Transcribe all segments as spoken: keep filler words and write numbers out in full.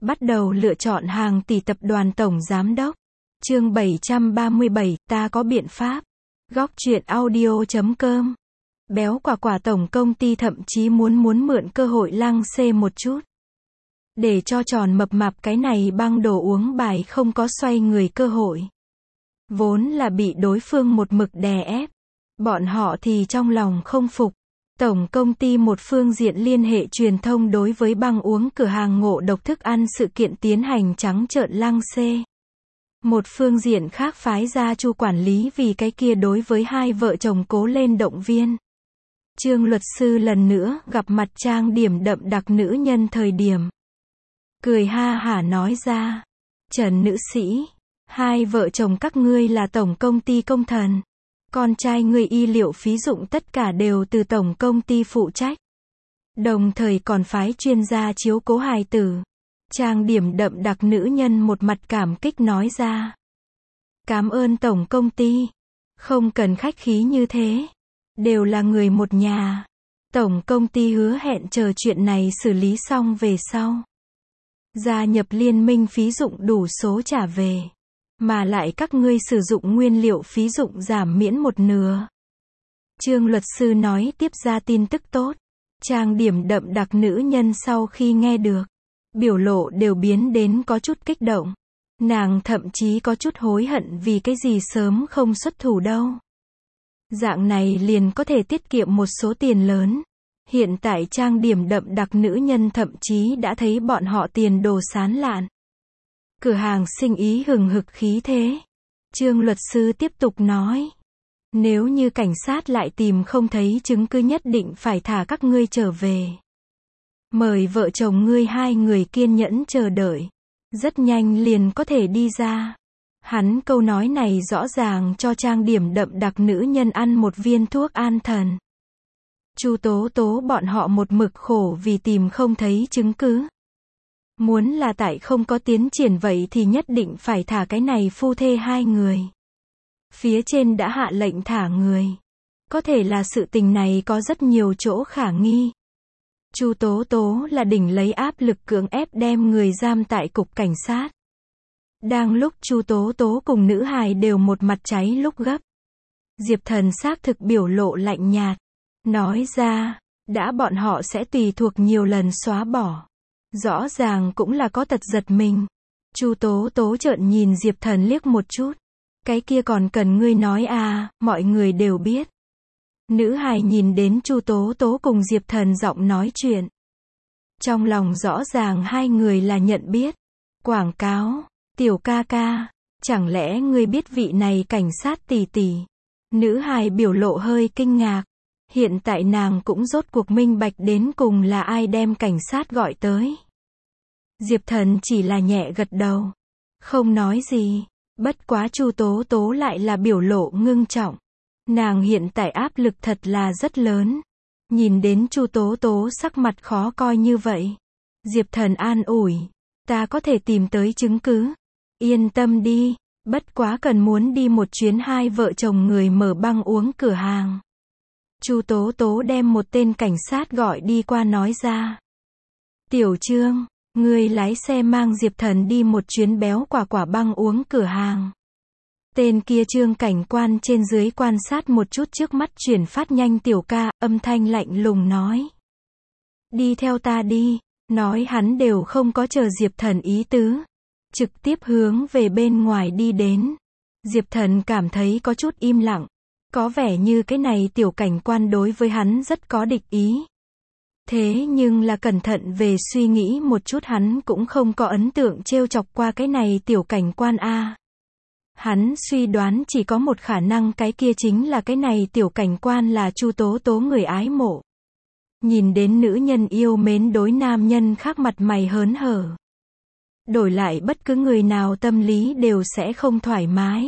Bắt đầu lựa chọn hàng tỷ tập đoàn tổng giám đốc. Chương bảy trăm ba mươi bảy, ta có biện pháp. Góc truyện audio chấm com. Béo quả quả tổng công ty thậm chí muốn muốn mượn cơ hội lăng xê một chút. Để cho tròn mập mạp cái này băng đồ uống bài không có xoay người cơ hội. Vốn là bị đối phương một mực đè ép. Bọn họ thì trong lòng không phục. Tổng công ty một phương diện liên hệ truyền thông đối với băng uống cửa hàng ngộ độc thức ăn sự kiện tiến hành trắng trợn lăng xê. Một phương diện khác phái ra Chu quản lý vì cái kia đối với hai vợ chồng cố lên động viên. Trương luật sư lần nữa gặp mặt trang điểm đậm đặc nữ nhân thời điểm. Cười ha hả nói ra. Trần nữ sĩ, hai vợ chồng các ngươi là tổng công ty công thần. Con trai ngươi y liệu phí dụng tất cả đều từ tổng công ty phụ trách. Đồng thời còn phái chuyên gia chiếu cố hài tử. Trang điểm đậm đặc nữ nhân một mặt cảm kích nói ra. Cảm ơn tổng công ty. Không cần khách khí như thế. Đều là người một nhà. Tổng công ty hứa hẹn chờ chuyện này xử lý xong về sau. Gia nhập liên minh phí dụng đủ số trả về. Mà lại các ngươi sử dụng nguyên liệu phí dụng giảm miễn một nửa. Trương luật sư nói tiếp ra tin tức tốt. Trang điểm đậm đặc nữ nhân sau khi nghe được. Biểu lộ đều biến đến có chút kích động. Nàng thậm chí có chút hối hận vì cái gì sớm không xuất thủ đâu. Dạng này liền có thể tiết kiệm một số tiền lớn. Hiện tại trang điểm đậm đặc nữ nhân thậm chí đã thấy bọn họ tiền đồ sán lạn. Cửa hàng sinh ý hừng hực khí thế. Trương luật sư tiếp tục nói. Nếu như cảnh sát lại tìm không thấy chứng cứ nhất định phải thả các ngươi trở về. Mời vợ chồng ngươi hai người kiên nhẫn chờ đợi. Rất nhanh liền có thể đi ra. Hắn câu nói này rõ ràng cho trang điểm đậm đặc nữ nhân ăn một viên thuốc an thần. Chu Tố Tố bọn họ một mực khổ vì tìm không thấy chứng cứ. Muốn là tại không có tiến triển vậy thì nhất định phải thả cái này phu thê hai người. Phía trên đã hạ lệnh thả người. Có thể là sự tình này có rất nhiều chỗ khả nghi. Chu Tố Tố là đỉnh lấy áp lực cưỡng ép đem người giam tại cục cảnh sát. Đang lúc Chu Tố Tố cùng nữ hài đều một mặt cháy lúc gấp. Diệp Thần xác thực biểu lộ lạnh nhạt. Nói ra, đã bọn họ sẽ tùy thuộc nhiều lần xóa bỏ. Rõ ràng cũng là có tật giật mình. Chu Tố Tố trợn nhìn Diệp Thần liếc một chút. Cái kia còn cần ngươi nói à, mọi người đều biết. Nữ hài nhìn đến Chu Tố Tố cùng Diệp Thần giọng nói chuyện. Trong lòng rõ ràng hai người là nhận biết. Quảng cáo, tiểu ca ca, chẳng lẽ ngươi biết vị này cảnh sát tỷ tỷ? Nữ hài biểu lộ hơi kinh ngạc. Hiện tại nàng cũng rốt cuộc minh bạch đến cùng là ai đem cảnh sát gọi tới. Diệp Thần chỉ là nhẹ gật đầu. Không nói gì. Bất quá Chu Tố Tố lại là biểu lộ ngưng trọng. Nàng hiện tại áp lực thật là rất lớn. Nhìn đến Chu Tố Tố sắc mặt khó coi như vậy. Diệp Thần an ủi. Ta có thể tìm tới chứng cứ. Yên tâm đi. Bất quá cần muốn đi một chuyến hai vợ chồng người mở băng uống cửa hàng. Chu Tố Tố đem một tên cảnh sát gọi đi qua nói ra. Tiểu Trương, ngươi lái xe mang Diệp Thần đi một chuyến béo quả quả băng uống cửa hàng. Tên kia Trương cảnh quan trên dưới quan sát một chút trước mắt chuyển phát nhanh tiểu ca, âm thanh lạnh lùng nói. Đi theo ta đi, nói hắn đều không có chờ Diệp Thần ý tứ. Trực tiếp hướng về bên ngoài đi đến. Diệp Thần cảm thấy có chút im lặng. Có vẻ như cái này tiểu cảnh quan đối với hắn rất có địch ý. Thế nhưng là cẩn thận về suy nghĩ một chút hắn cũng không có ấn tượng trêu chọc qua cái này tiểu cảnh quan a. Hắn suy đoán chỉ có một khả năng cái kia chính là cái này tiểu cảnh quan là Chu Tố Tố người ái mộ. Nhìn đến nữ nhân yêu mến đối nam nhân khác mặt mày hớn hở. Đổi lại bất cứ người nào tâm lý đều sẽ không thoải mái.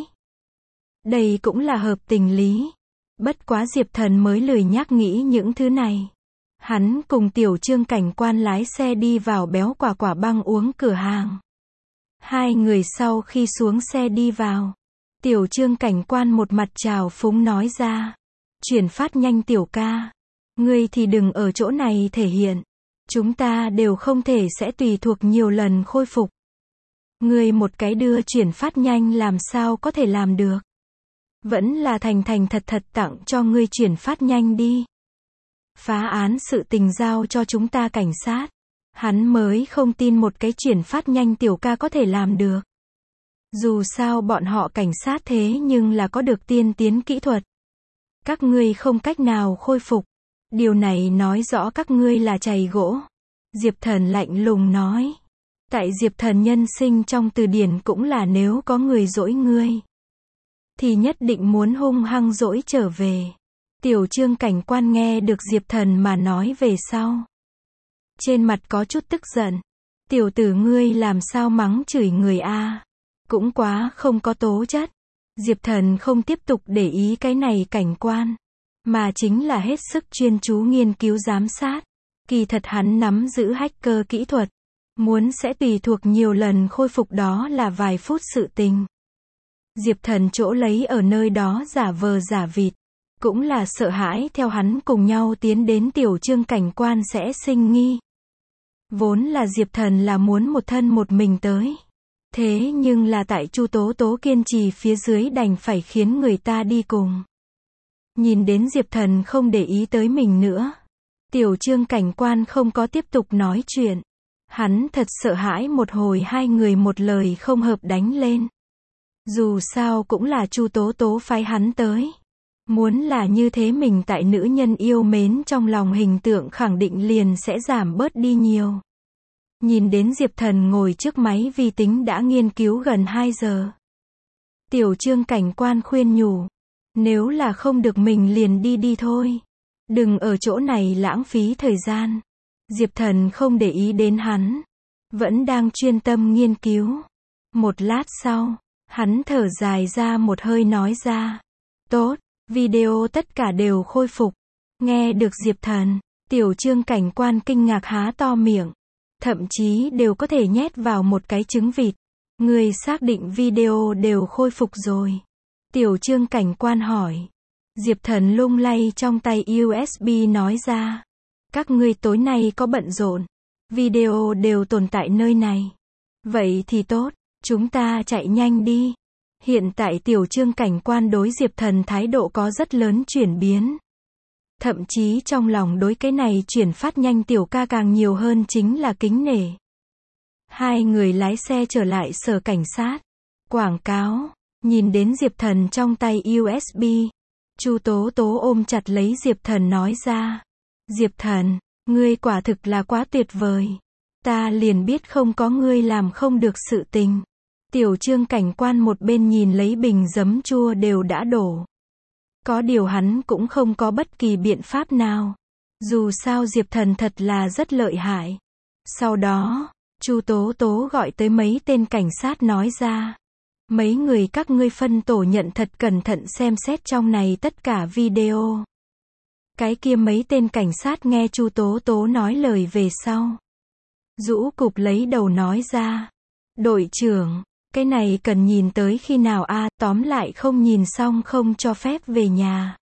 Đây cũng là hợp tình lý. Bất quá Diệp Thần mới lười nhắc nghĩ những thứ này. Hắn cùng tiểu Trương cảnh quan lái xe đi vào béo quả quả băng uống cửa hàng. Hai người sau khi xuống xe đi vào. Tiểu Trương cảnh quan một mặt trào phúng nói ra. Chuyển phát nhanh tiểu ca. Ngươi thì đừng ở chỗ này thể hiện. Chúng ta đều không thể sẽ tùy thuộc nhiều lần khôi phục. Ngươi một cái đưa chuyển phát nhanh làm sao có thể làm được. Vẫn là thành thành thật thật tặng cho ngươi chuyển phát nhanh đi. Phá án sự tình giao cho chúng ta cảnh sát. Hắn mới không tin một cái chuyển phát nhanh tiểu ca có thể làm được. Dù sao bọn họ cảnh sát thế nhưng là có được tiên tiến kỹ thuật. Các ngươi không cách nào khôi phục. Điều này nói rõ các ngươi là chày gỗ. Diệp Thần lạnh lùng nói. Tại Diệp Thần nhân sinh trong từ điển cũng là nếu có người dỗi ngươi, thì nhất định muốn hung hăng dỗi trở về. Tiểu Trương cảnh quan nghe được Diệp Thần mà nói về sau. Trên mặt có chút tức giận. Tiểu tử ngươi làm sao mắng chửi người a? Cũng quá không có tố chất. Diệp Thần không tiếp tục để ý cái này cảnh quan, mà chính là hết sức chuyên chú nghiên cứu giám sát. Kỳ thật hắn nắm giữ hacker kỹ thuật. Muốn sẽ tùy thuộc nhiều lần khôi phục đó là vài phút sự tình. Diệp Thần chỗ lấy ở nơi đó giả vờ giả vịt. Cũng là sợ hãi theo hắn cùng nhau tiến đến Tiểu Trương cảnh quan sẽ sinh nghi. Vốn là Diệp Thần là muốn một thân một mình tới. Thế nhưng là tại Chu Tố Tố kiên trì phía dưới đành phải khiến người ta đi cùng. Nhìn đến Diệp Thần không để ý tới mình nữa. Tiểu Trương cảnh quan không có tiếp tục nói chuyện. Hắn thật sợ hãi một hồi hai người một lời không hợp đánh lên. Dù sao cũng là Chu Tố Tố phái hắn tới. Muốn là như thế mình tại nữ nhân yêu mến trong lòng hình tượng khẳng định liền sẽ giảm bớt đi nhiều. Nhìn đến Diệp Thần ngồi trước máy vi tính đã nghiên cứu gần hai giờ. Tiểu Trương cảnh quan khuyên nhủ. Nếu là không được mình liền đi đi thôi. Đừng ở chỗ này lãng phí thời gian. Diệp Thần không để ý đến hắn. Vẫn đang chuyên tâm nghiên cứu. Một lát sau, hắn thở dài ra một hơi nói ra. Tốt, video tất cả đều khôi phục. Nghe được Diệp Thần, Tiểu Trương cảnh quan kinh ngạc há to miệng. Thậm chí đều có thể nhét vào một cái trứng vịt. Người xác định video đều khôi phục rồi. Tiểu Trương cảnh quan hỏi. Diệp Thần lung lay trong tay u ét bê nói ra. Các ngươi tối nay có bận rộn. Video đều tồn tại nơi này. Vậy thì tốt, chúng ta chạy nhanh đi. Hiện tại Tiểu Trương cảnh quan đối Diệp Thần thái độ có rất lớn chuyển biến. Thậm chí trong lòng đối cái này chuyển phát nhanh tiểu ca càng nhiều hơn chính là kính nể. Hai người lái xe trở lại sở cảnh sát. Quảng cáo, nhìn đến Diệp Thần trong tay u ét bê. Chu Tố Tố ôm chặt lấy Diệp Thần nói ra. Diệp Thần, ngươi quả thực là quá tuyệt vời. Ta liền biết không có ngươi làm không được sự tình. Tiểu Trương cảnh quan một bên nhìn lấy bình giấm chua đều đã đổ. Có điều hắn cũng không có bất kỳ biện pháp nào. Dù sao Diệp Thần thật là rất lợi hại. Sau đó, Chu Tố Tố gọi tới mấy tên cảnh sát nói ra. Mấy người các ngươi phân tổ nhận thật cẩn thận xem xét trong này tất cả video. Cái kia mấy tên cảnh sát nghe Chu Tố Tố nói lời về sau. Rũ cụp lấy đầu nói ra. Đội trưởng, cái này cần nhìn tới khi nào a à, tóm lại không nhìn xong không cho phép về nhà.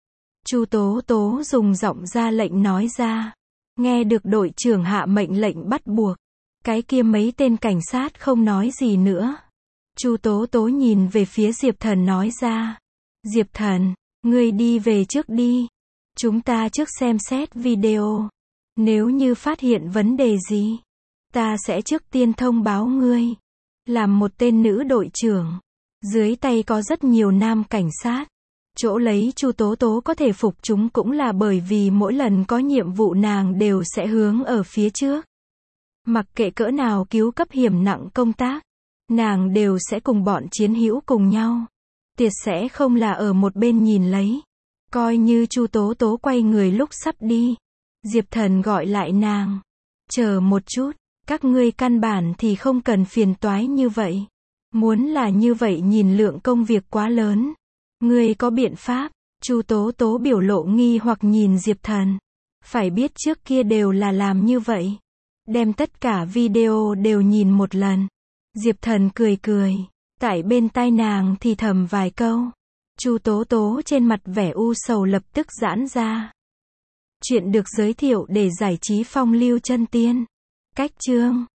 Chu Tố Tố dùng giọng ra lệnh nói ra. Nghe được đội trưởng hạ mệnh lệnh bắt buộc. Cái kia mấy tên cảnh sát không nói gì nữa. Chu Tố Tố nhìn về phía Diệp Thần nói ra. Diệp Thần, ngươi đi về trước đi. Chúng ta trước xem xét video. Nếu như phát hiện vấn đề gì, ta sẽ trước tiên thông báo ngươi. Làm một tên nữ đội trưởng, dưới tay có rất nhiều nam cảnh sát. Chỗ lấy Chu Tố Tố có thể phục chúng cũng là bởi vì mỗi lần có nhiệm vụ nàng đều sẽ hướng ở phía trước. Mặc kệ cỡ nào cứu cấp hiểm nặng công tác, nàng đều sẽ cùng bọn chiến hữu cùng nhau. Tuyệt sẽ không là ở một bên nhìn lấy. Coi như Chu Tố Tố quay người lúc sắp đi. Diệp Thần gọi lại nàng. Chờ một chút, các ngươi căn bản thì không cần phiền toái như vậy. Muốn là như vậy nhìn lượng công việc quá lớn. Ngươi có biện pháp? Chu Tố Tố biểu lộ nghi hoặc nhìn Diệp Thần. Phải biết trước kia đều là làm như vậy. Đem tất cả video đều nhìn một lần. Diệp Thần cười cười. Tại bên tai nàng thì thầm vài câu. Chu Tố Tố trên mặt vẻ u sầu lập tức giãn ra. Chuyện được giới thiệu để giải trí phong lưu chân tiên. Cách chương